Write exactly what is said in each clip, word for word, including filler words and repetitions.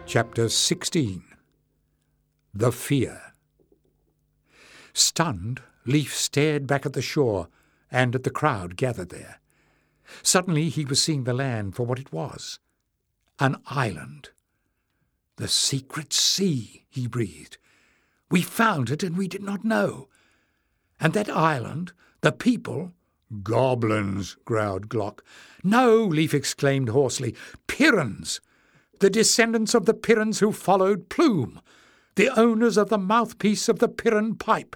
Chapter sixteen. The Fear. Stunned, Leif stared back at the shore and at the crowd gathered there. Suddenly he was seeing the land for what it was. An island. "The secret sea," he breathed. "We found it and we did not know. And that island, the people—" "Goblins," growled Glock. "No," Leif exclaimed hoarsely. "Pyrrhons! The descendants of the Pyrrhons who followed Plume, the owners of the mouthpiece of the Pyrrhon pipe."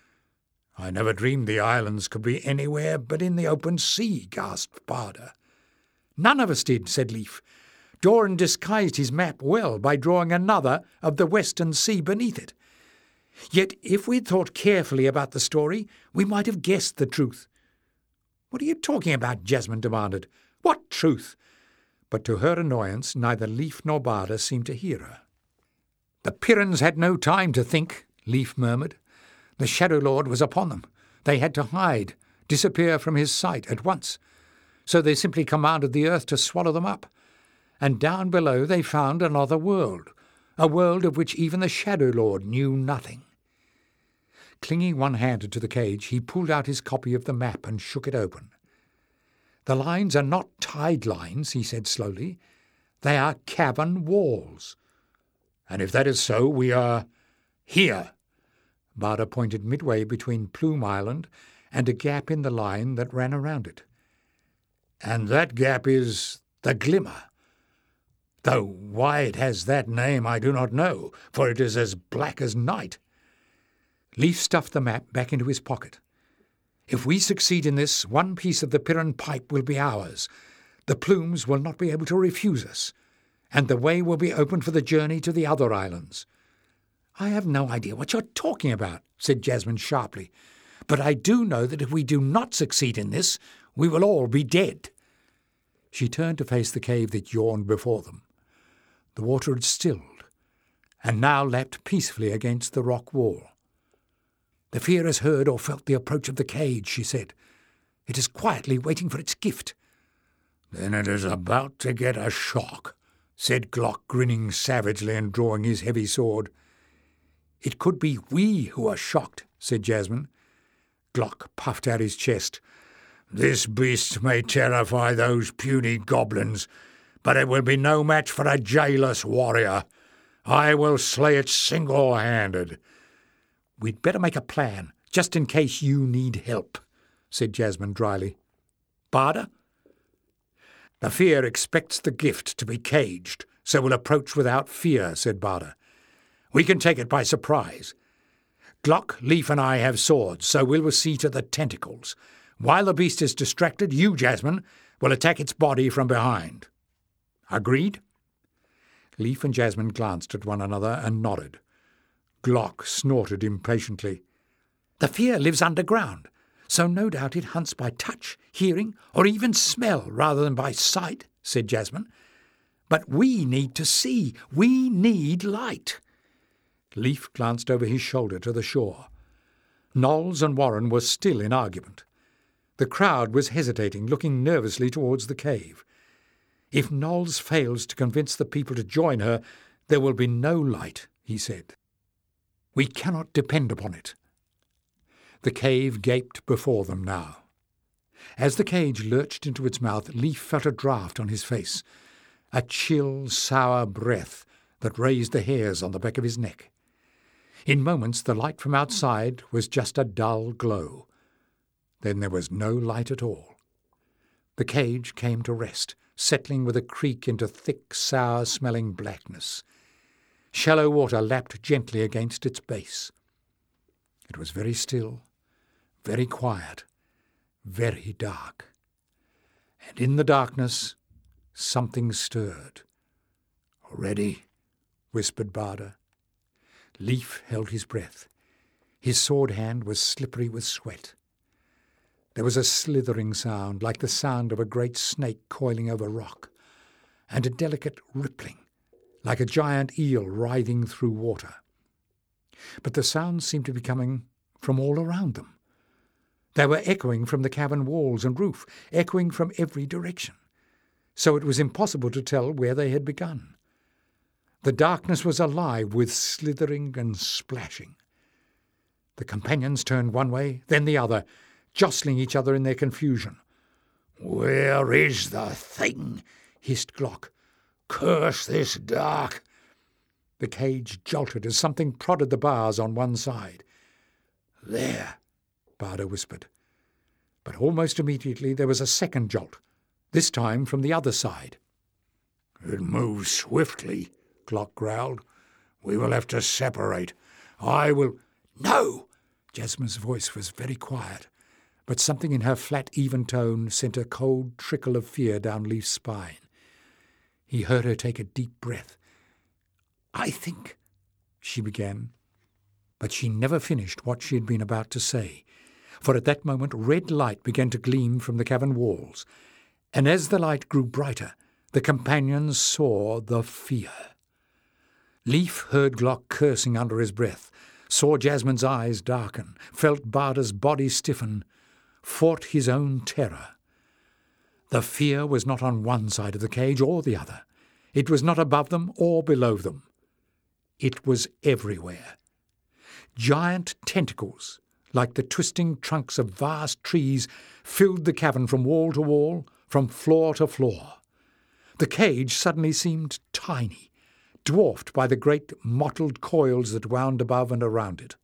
"I never dreamed the islands could be anywhere but in the open sea," gasped Barda. "None of us did," said Leif. "Doran disguised his map well by drawing another of the western sea beneath it. Yet if we'd thought carefully about the story, we might have guessed the truth." "What are you talking about?" Jasmine demanded. "What truth?" But to her annoyance, neither Leif nor Barda seemed to hear her. "The Pyrrhons had no time to think," Leif murmured. "The Shadow Lord was upon them. They had to hide, disappear from his sight at once. So they simply commanded the earth to swallow them up. And down below they found another world, a world of which even the Shadow Lord knew nothing." Clinging one-handed to the cage, he pulled out his copy of the map and shook it open. "The lines are not tide lines," he said slowly. "They are cavern walls." "And if that is so, we are here." Barda pointed midway between Plume Island and a gap in the line that ran around it. "And that gap is the Glimmer. Though why it has that name I do not know, for it is as black as night." Leif stuffed the map back into his pocket. "If we succeed in this, one piece of the Pyrrhon pipe will be ours. The Plumes will not be able to refuse us, and the way will be open for the journey to the other islands." "I have no idea what you're talking about," said Jasmine sharply. "But I do know that if we do not succeed in this, we will all be dead." She turned to face the cave that yawned before them. The water had stilled, and now lapped peacefully against the rock wall. "The Fear has heard or felt the approach of the cage," she said. "It is quietly waiting for its gift." "Then it is about to get a shock," said Glock, grinning savagely and drawing his heavy sword. "It could be we who are shocked," said Jasmine. Glock puffed out his chest. "This beast may terrify those puny goblins, but it will be no match for a jailous warrior. I will slay it single-handed." "We'd better make a plan, just in case you need help," said Jasmine dryly. "Barda?" "The Fear expects the gift to be caged, so will approach without fear," said Barda. "We can take it by surprise. Glock, Leif and I have swords, so we'll see to the tentacles. While the beast is distracted, you, Jasmine, will attack its body from behind. Agreed?" Leif and Jasmine glanced at one another and nodded. Glock snorted impatiently. "The Fear lives underground, so no doubt it hunts by touch, hearing, or even smell rather than by sight," said Jasmine. "But we need to see. We need light." Leif glanced over his shoulder to the shore. Knowles and Warren were still in argument. The crowd was hesitating, looking nervously towards the cave. "If Knowles fails to convince the people to join her, there will be no light," he said. "We cannot depend upon it." The cave gaped before them now. As the cage lurched into its mouth, Leif felt a draught on his face, a chill, sour breath that raised the hairs on the back of his neck. In moments the light from outside was just a dull glow. Then there was no light at all. The cage came to rest, settling with a creak into thick, sour-smelling blackness. Shallow water lapped gently against its base. It was very still, very quiet, very dark. And in the darkness, something stirred. "Ready?" whispered Barda. Leif held his breath. His sword hand was slippery with sweat. There was a slithering sound, like the sound of a great snake coiling over rock, and a delicate rippling, like a giant eel writhing through water. But the sounds seemed to be coming from all around them. They were echoing from the cavern walls and roof, echoing from every direction. So it was impossible to tell where they had begun. The darkness was alive with slithering and splashing. The companions turned one way, then the other, jostling each other in their confusion. "Where is the thing?" hissed Glock. "Curse this dark!" The cage jolted as something prodded the bars on one side. "There," Barda whispered. But almost immediately there was a second jolt, this time from the other side. "It moves swiftly," Glock growled. "We will have to separate. I will—" "No!" Jasmine's voice was very quiet, but something in her flat, even tone sent a cold trickle of fear down Leif's spine. He heard her take a deep breath. "I think—" she began. But she never finished what she had been about to say, for at that moment red light began to gleam from the cavern walls, and as the light grew brighter, the companions saw the fear. Leif heard Glock cursing under his breath, saw Jasmine's eyes darken, felt Barda's body stiffen, fought his own terror. The fear was not on one side of the cage or the other. It was not above them or below them. It was everywhere. Giant tentacles, like the twisting trunks of vast trees, filled the cavern from wall to wall, from floor to floor. The cage suddenly seemed tiny, dwarfed by the great mottled coils that wound above and around it.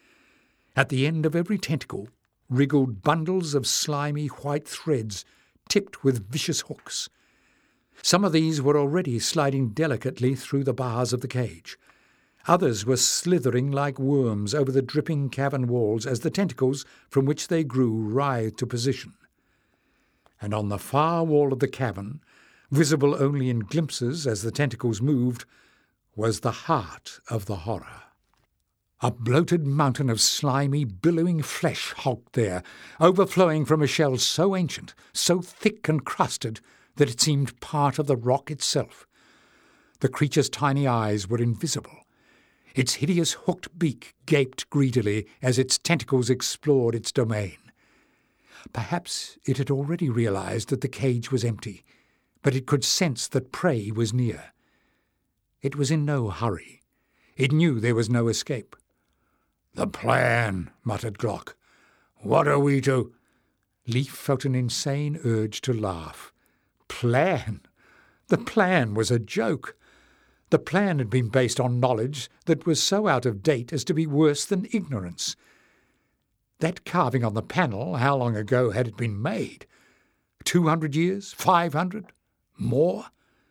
At the end of every tentacle wriggled bundles of slimy white threads tipped with vicious hooks. Some of these were already sliding delicately through the bars of the cage. Others were slithering like worms over the dripping cavern walls as the tentacles from which they grew writhed to position. And on the far wall of the cavern, visible only in glimpses as the tentacles moved, was the heart of the horror. A bloated mountain of slimy, billowing flesh hulked there, overflowing from a shell so ancient, so thick and crusted, that it seemed part of the rock itself. The creature's tiny eyes were invisible. Its hideous hooked beak gaped greedily as its tentacles explored its domain. Perhaps it had already realized that the cage was empty, but it could sense that prey was near. It was in no hurry. It knew there was no escape. "The plan," muttered Glock. "What are we to—" Leif felt an insane urge to laugh. Plan? The plan was a joke. The plan had been based on knowledge that was so out of date as to be worse than ignorance. That carving on the panel, how long ago had it been made? Two hundred years? Five hundred? More?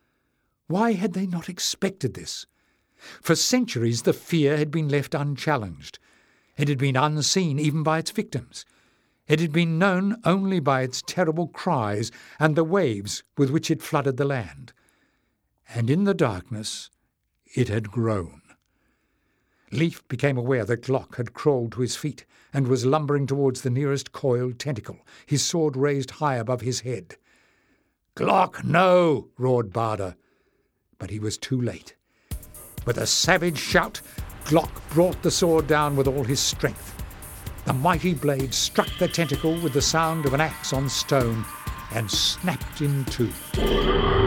Why had they not expected this? For centuries the fear had been left unchallenged. It had been unseen even by its victims. It had been known only by its terrible cries and the waves with which it flooded the land. And in the darkness it had grown. Leif became aware that Glock had crawled to his feet and was lumbering towards the nearest coiled tentacle, his sword raised high above his head. "Glock, no!" roared Barda. But he was too late. With a savage shout, Glock brought the sword down with all his strength. The mighty blade struck the tentacle with the sound of an axe on stone and snapped in two.